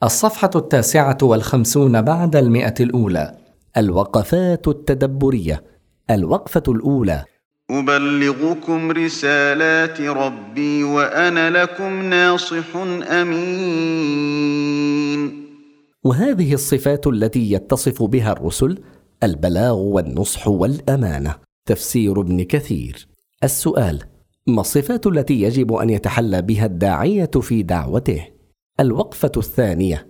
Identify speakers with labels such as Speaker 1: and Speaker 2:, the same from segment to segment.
Speaker 1: الصفحة 59 بعد 100. الوقفات التدبرية. الوقفة الأولى:
Speaker 2: أبلغكم رسالات ربي وأنا لكم ناصح أمين.
Speaker 1: وهذه الصفات التي يتصف بها الرسل: البلاغ والنصح والأمانة. تفسير ابن كثير. السؤال: ما الصفات التي يجب أن يتحلى بها الداعية في دعوته؟ الوقفة الثانية: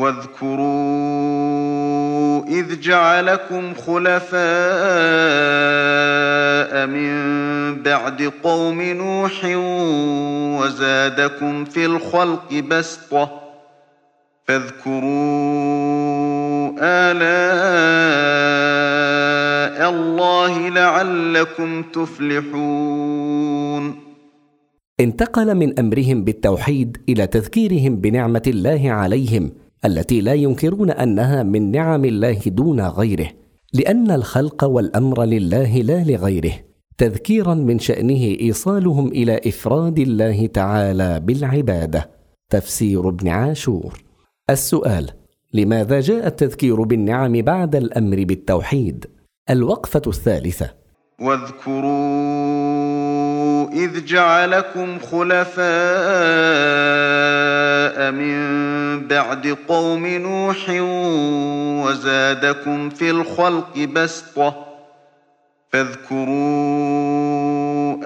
Speaker 2: واذكروا إذ جعلكم خلفاء من بعد قوم نوح وزادكم في الخلق بسطة فاذكروا آلاء الله لعلكم تفلحون.
Speaker 1: انتقل من أمرهم بالتوحيد إلى تذكيرهم بنعمة الله عليهم التي لا ينكرون أنها من نعم الله دون غيره، لأن الخلق والأمر لله لا لغيره، تذكيرا من شأنه إيصالهم إلى إفراد الله تعالى بالعبادة. تفسير ابن عاشور. السؤال: لماذا جاء التذكير بالنعم بعد الأمر بالتوحيد؟ الوقفة الثالثة:
Speaker 2: واذكروا إذ جعلكم خلفاء من بعد قوم نوح وزادكم في الخلق بسطة فاذكروا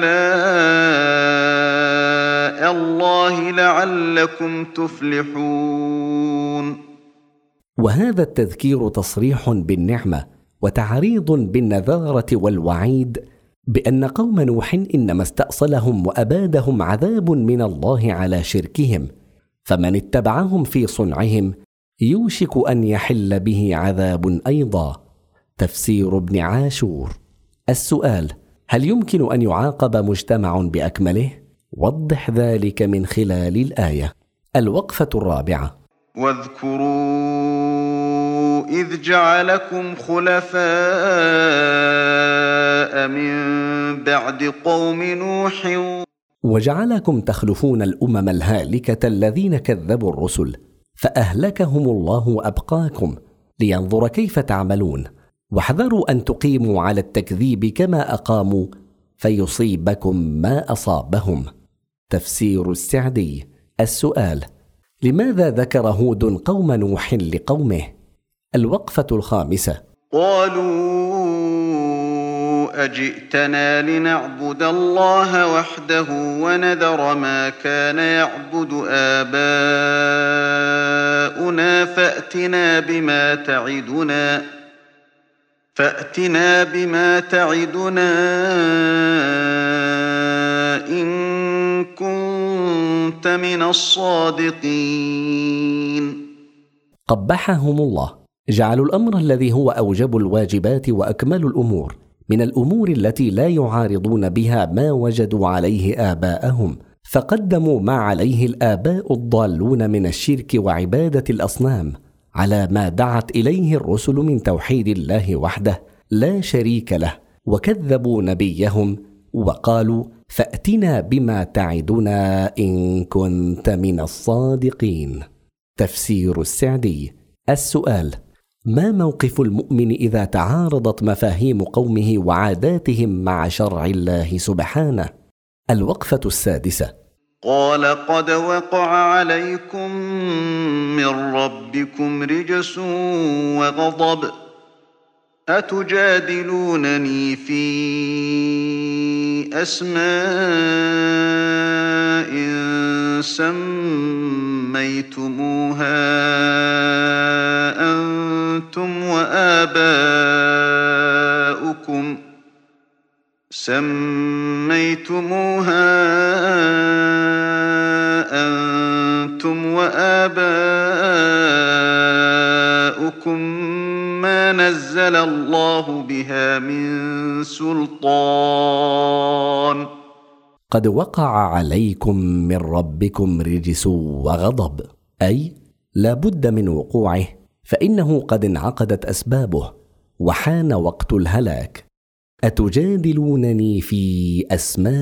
Speaker 2: آلاء الله لعلكم تفلحون.
Speaker 1: وهذا التذكير تصريح بالنعمة وتعريض بالنذارة والوعيد بأن قوم نوح إنما استأصلهم وأبادهم عذاب من الله على شركهم، فمن اتبعهم في صنعهم يوشك أن يحل به عذاب أيضا. تفسير ابن عاشور. السؤال: هل يمكن أن يعاقب مجتمع بأكمله؟ وضح ذلك من خلال الآية. الوقفة الرابعة:
Speaker 2: واذكروا إذ جعلكم خلفاء من بعد قوم نوح
Speaker 1: وجعلكم تخلفون الأمم الهالكة الذين كذبوا الرسل، فأهلكهم الله وأبقاكم لينظر كيف تعملون، واحذروا أن تقيموا على التكذيب كما أقاموا فيصيبكم ما أصابهم. تفسير السعدي. السؤال: لماذا ذكر هود قوم نوح لقومه؟ الوقفة الخامسة:
Speaker 2: قالوا أجئتنا لنعبد الله وحده ونذر ما كان يعبد آباؤنا فأتنا بما تعدنا إن كنت من الصادقين.
Speaker 1: قبحهم الله. جعلوا الأمر الذي هو أوجب الواجبات وأكمل الأمور من الأمور التي لا يعارضون بها ما وجدوا عليه آباءهم، فقدموا ما عليه الآباء الضالون من الشرك وعبادة الأصنام على ما دعت إليه الرسل من توحيد الله وحده لا شريك له، وكذبوا نبيهم وقالوا فأتنا بما تعدنا إن كنت من الصادقين. تفسير السعدي. السؤال: ما موقف المؤمن إذا تعارضت مفاهيم قومه وعاداتهم مع شرع الله سبحانه؟ الوقفة السادسة:
Speaker 2: قال قد وقع عليكم من ربكم رجس وغضب أتجادلونني في أسماء سميتموها أنتم وآباؤكم ما نزل الله بها من سلطان
Speaker 1: قد وقع عليكم من ربكم رجس وغضب، أي لا بد من وقوعه، فإنه قد انعقدت أسبابه وحان وقت الهلاك. أتجادلونني في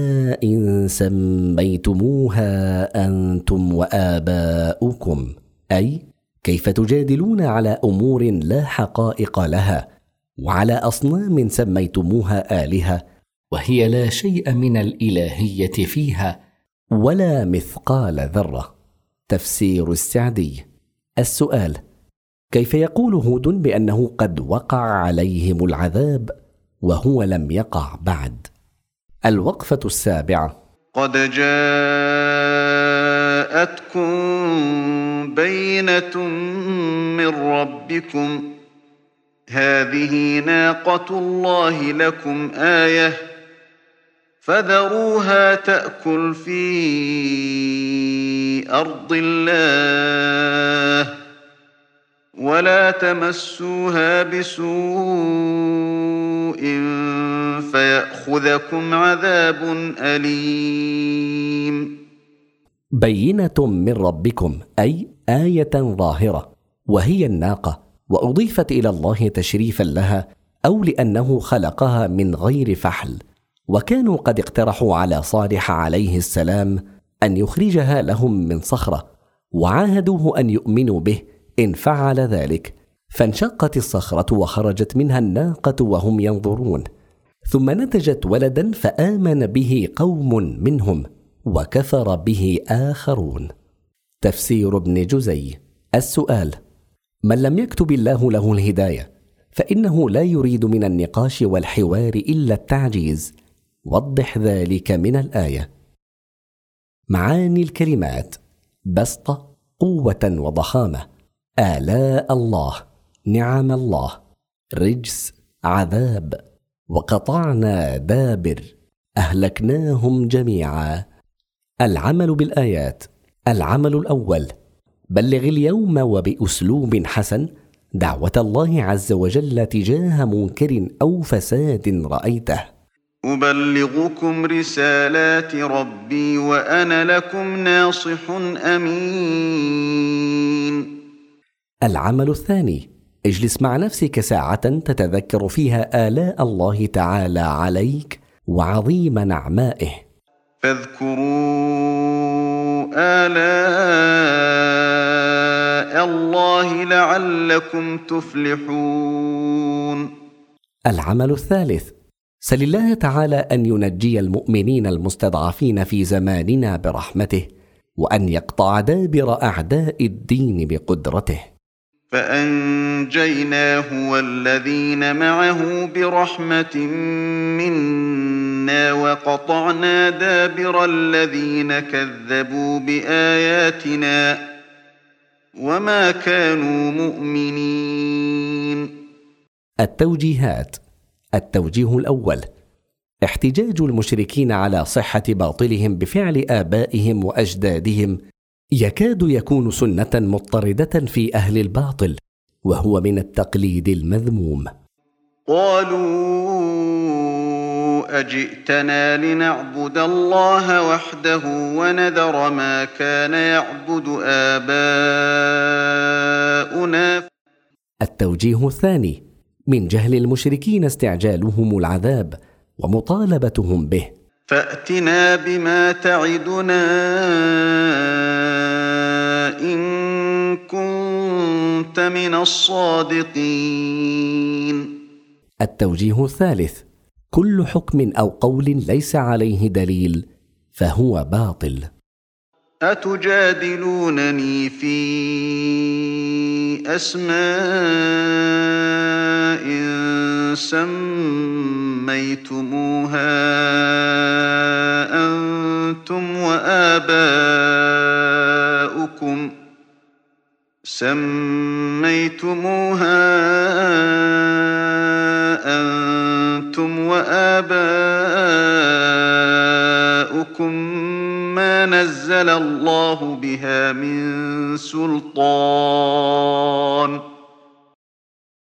Speaker 1: أسماء سميتموها أنتم وآباؤكم، أي كيف تجادلون على أمور لا حقائق لها، وعلى أصنام سميتموها آلهة وهي لا شيء من الإلهية فيها ولا مثقال ذرة. تفسير السعدي. السؤال: كيف يقول هود بأنه قد وقع عليهم العذاب وهو لم يقع بعد؟ الوقفة السابعة.
Speaker 2: قد جاءتكم بينة من ربكم هذه ناقة الله لكم آية فذروها تأكل في أرض الله ولا تمسوها بسوء فيأخذكم عذاب أليم.
Speaker 1: بينة من ربكم أي آية ظاهرة، وهي الناقة، وأضيفت إلى الله تشريفا لها أو لأنه خلقها من غير فحل. وكانوا قد اقترحوا على صالح عليه السلام أن يخرجها لهم من صخرة، وعاهدوه أن يؤمنوا به إن فعل ذلك، فانشقت الصخرة وخرجت منها الناقة وهم ينظرون، ثم نتجت ولدا فآمن به قوم منهم وكفر به آخرون. تفسير ابن جزي. السؤال: من لم يكتب الله له الهداية فإنه لا يريد من النقاش والحوار إلا التعجيز، وضح ذلك من الآية. معاني الكلمات: بسطة، قوة وضخامة، آلاء الله، نعم الله، رجس، عذاب، وقطعنا دابر، أهلكناهم جميعا. العمل بالآيات: العمل الأول: بلغ اليوم وبأسلوب حسن دعوة الله عز وجل تجاه منكر أو فساد رأيته.
Speaker 2: أبلغكم رسالات ربي وأنا لكم ناصح أمين.
Speaker 1: العمل الثاني: اجلس مع نفسك ساعة تتذكر فيها آلاء الله تعالى عليك وعظيم نعمائه.
Speaker 2: فاذكروا آلاء الله لعلكم تفلحون.
Speaker 1: العمل الثالث: سل الله تعالى أن ينجي المؤمنين المستضعفين في زماننا برحمته، وأن يقطع دابر أعداء الدين بقدرته.
Speaker 2: فأنجيناه والذين معه برحمة منا وقطعنا دابر الذين كذبوا بآياتنا وما كانوا مؤمنين.
Speaker 1: التوجيهات. التوجيه الأول: احتجاج المشركين على صحة باطلهم بفعل آبائهم وأجدادهم يكاد يكون سنة مضطردة في أهل الباطل، وهو من التقليد المذموم.
Speaker 2: قالوا أجئتنا لنعبد الله وحده ونذر ما كان يعبد آباؤنا.
Speaker 1: التوجيه الثاني: من جهل المشركين استعجالهم العذاب ومطالبتهم به.
Speaker 2: فأتنا بما تعدنا إن كنت من الصادقين.
Speaker 1: التوجيه الثالث: كل حكم أو قول ليس عليه دليل فهو باطل.
Speaker 2: أتجادلونني في أسماء سميتموها أنتم وآباؤكم ما نزل الله بها من سلطان